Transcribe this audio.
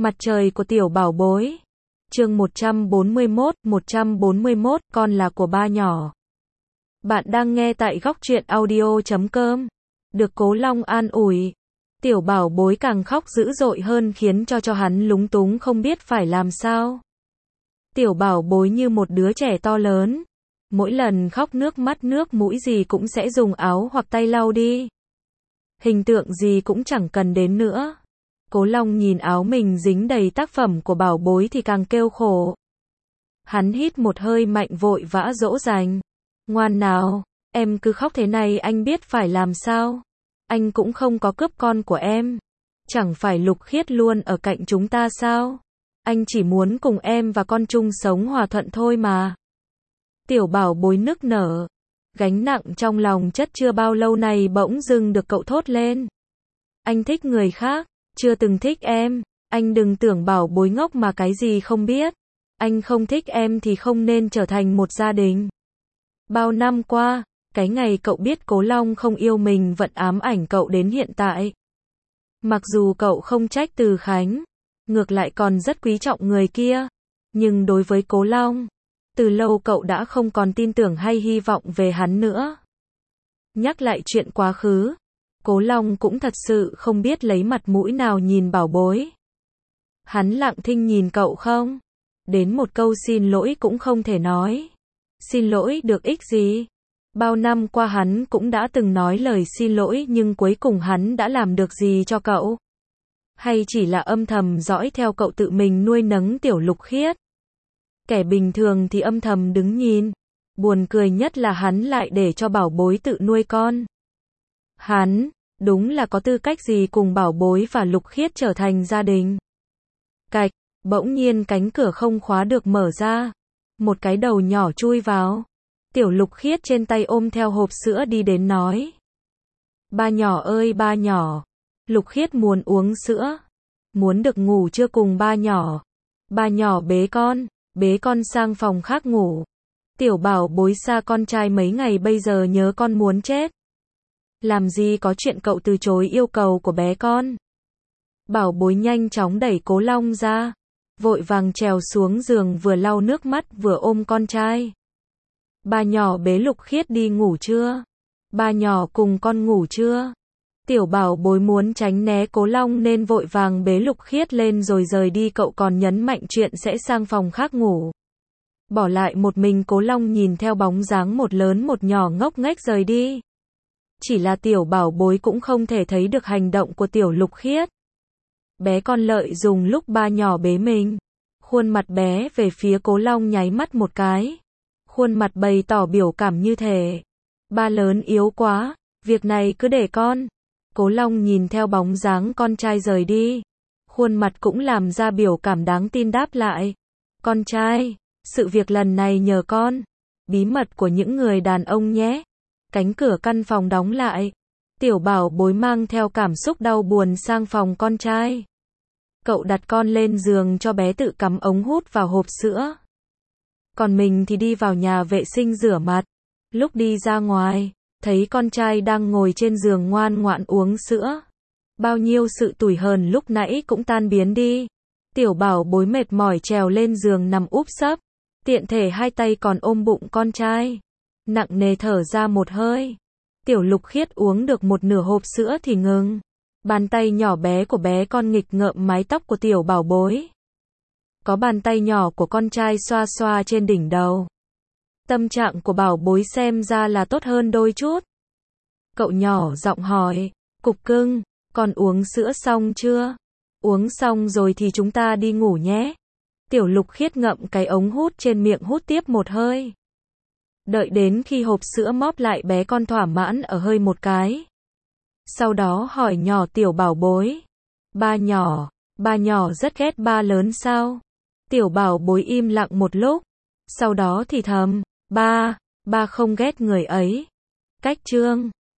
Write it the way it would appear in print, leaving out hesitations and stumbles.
Mặt trời của tiểu bảo bối. Chương 141, con là của ba nhỏ. Bạn đang nghe tại góc truyện audio.com. Được Cố Long an ủi. Tiểu bảo bối càng khóc dữ dội hơn khiến cho hắn lúng túng không biết phải làm sao. Tiểu bảo bối như một đứa trẻ to lớn. Mỗi lần khóc nước mắt nước mũi gì cũng sẽ dùng áo hoặc tay lau đi. Hình tượng gì cũng chẳng cần đến nữa. Cố Long nhìn áo mình dính đầy tác phẩm của bảo bối thì càng kêu khổ. Hắn hít một hơi mạnh vội vã dỗ dành. Ngoan nào, em cứ khóc thế này anh biết phải làm sao. Anh cũng không có cướp con của em. Chẳng phải Lục Khiết luôn ở cạnh chúng ta sao? Anh chỉ muốn cùng em và con chung sống hòa thuận thôi mà. Tiểu bảo bối nức nở. Gánh nặng trong lòng chất chưa bao lâu này bỗng dưng được cậu thốt lên. Anh thích người khác, chưa từng thích em. Anh đừng tưởng bảo bối ngốc mà cái gì không biết. Anh không thích em thì không nên trở thành một gia đình. Bao năm qua, cái ngày cậu biết Cố Long không yêu mình vẫn ám ảnh cậu đến hiện tại. Mặc dù cậu không trách Từ Khánh, ngược lại còn rất quý trọng người kia, nhưng đối với Cố Long, từ lâu cậu đã không còn tin tưởng hay hy vọng về hắn nữa. Nhắc lại chuyện quá khứ, Cố Long cũng thật sự không biết lấy mặt mũi nào nhìn bảo bối. Hắn lặng thinh nhìn cậu không? Đến một câu xin lỗi cũng không thể nói. Xin lỗi được ích gì? Bao năm qua hắn cũng đã từng nói lời xin lỗi nhưng cuối cùng hắn đã làm được gì cho cậu? Hay chỉ là âm thầm dõi theo cậu tự mình nuôi nấng tiểu Lục Khiết? Kẻ bình thường thì âm thầm đứng nhìn. Buồn cười nhất là hắn lại để cho bảo bối tự nuôi con. Hắn, đúng là có tư cách gì cùng bảo bối và Lục Khiết trở thành gia đình. Cạch, bỗng nhiên cánh cửa không khóa được mở ra. Một cái đầu nhỏ chui vào. Tiểu Lục Khiết trên tay ôm theo hộp sữa đi đến nói. Ba nhỏ ơi ba nhỏ. Lục Khiết muốn uống sữa. Muốn được ngủ trưa cùng ba nhỏ. Ba nhỏ bế con sang phòng khác ngủ. Tiểu bảo bối xa con trai mấy ngày bây giờ nhớ con muốn chết. Làm gì có chuyện cậu từ chối yêu cầu của bé con. Bảo bối nhanh chóng đẩy Cố Long ra. Vội vàng trèo xuống giường vừa lau nước mắt vừa ôm con trai. Ba nhỏ bế Lục Khiết đi ngủ chưa? Ba nhỏ cùng con ngủ chưa? Tiểu bảo bối muốn tránh né Cố Long nên vội vàng bế Lục Khiết lên rồi rời đi, cậu còn nhấn mạnh chuyện sẽ sang phòng khác ngủ. Bỏ lại một mình Cố Long nhìn theo bóng dáng một lớn một nhỏ ngốc nghếch rời đi. Chỉ là tiểu bảo bối cũng không thể thấy được hành động của tiểu Lục Khiết. Bé con lợi dùng lúc ba nhỏ bế mình. Khuôn mặt bé về phía Cố Long nháy mắt một cái. Khuôn mặt bày tỏ biểu cảm như thể. Ba lớn yếu quá, việc này cứ để con. Cố Long nhìn theo bóng dáng con trai rời đi. Khuôn mặt cũng làm ra biểu cảm đáng tin đáp lại. Con trai, sự việc lần này nhờ con. Bí mật của những người đàn ông nhé. Cánh cửa căn phòng đóng lại. Tiểu bảo bối mang theo cảm xúc đau buồn sang phòng con trai. Cậu đặt con lên giường cho bé tự cắm ống hút vào hộp sữa. Còn mình thì đi vào nhà vệ sinh rửa mặt. Lúc đi ra ngoài, thấy con trai đang ngồi trên giường ngoan ngoãn uống sữa. Bao nhiêu sự tủi hờn lúc nãy cũng tan biến đi. Tiểu bảo bối mệt mỏi trèo lên giường nằm úp sấp. Tiện thể hai tay còn ôm bụng con trai. Nặng nề thở ra một hơi. Tiểu Lục Khiết uống được một nửa hộp sữa thì ngừng. Bàn tay nhỏ bé của bé con nghịch ngợm mái tóc của tiểu bảo bối. Có bàn tay nhỏ của con trai xoa xoa trên đỉnh đầu. Tâm trạng của bảo bối xem ra là tốt hơn đôi chút. Cậu nhỏ giọng hỏi, cục cưng, con uống sữa xong chưa? Uống xong rồi thì chúng ta đi ngủ nhé. Tiểu Lục Khiết ngậm cái ống hút trên miệng hút tiếp một hơi. Đợi đến khi hộp sữa móp lại bé con thỏa mãn ở hơi một cái. Sau đó hỏi nhỏ tiểu bảo bối. Ba nhỏ rất ghét ba lớn sao? Tiểu bảo bối im lặng một lúc. Sau đó thì thầm, ba không ghét người ấy. Cách chương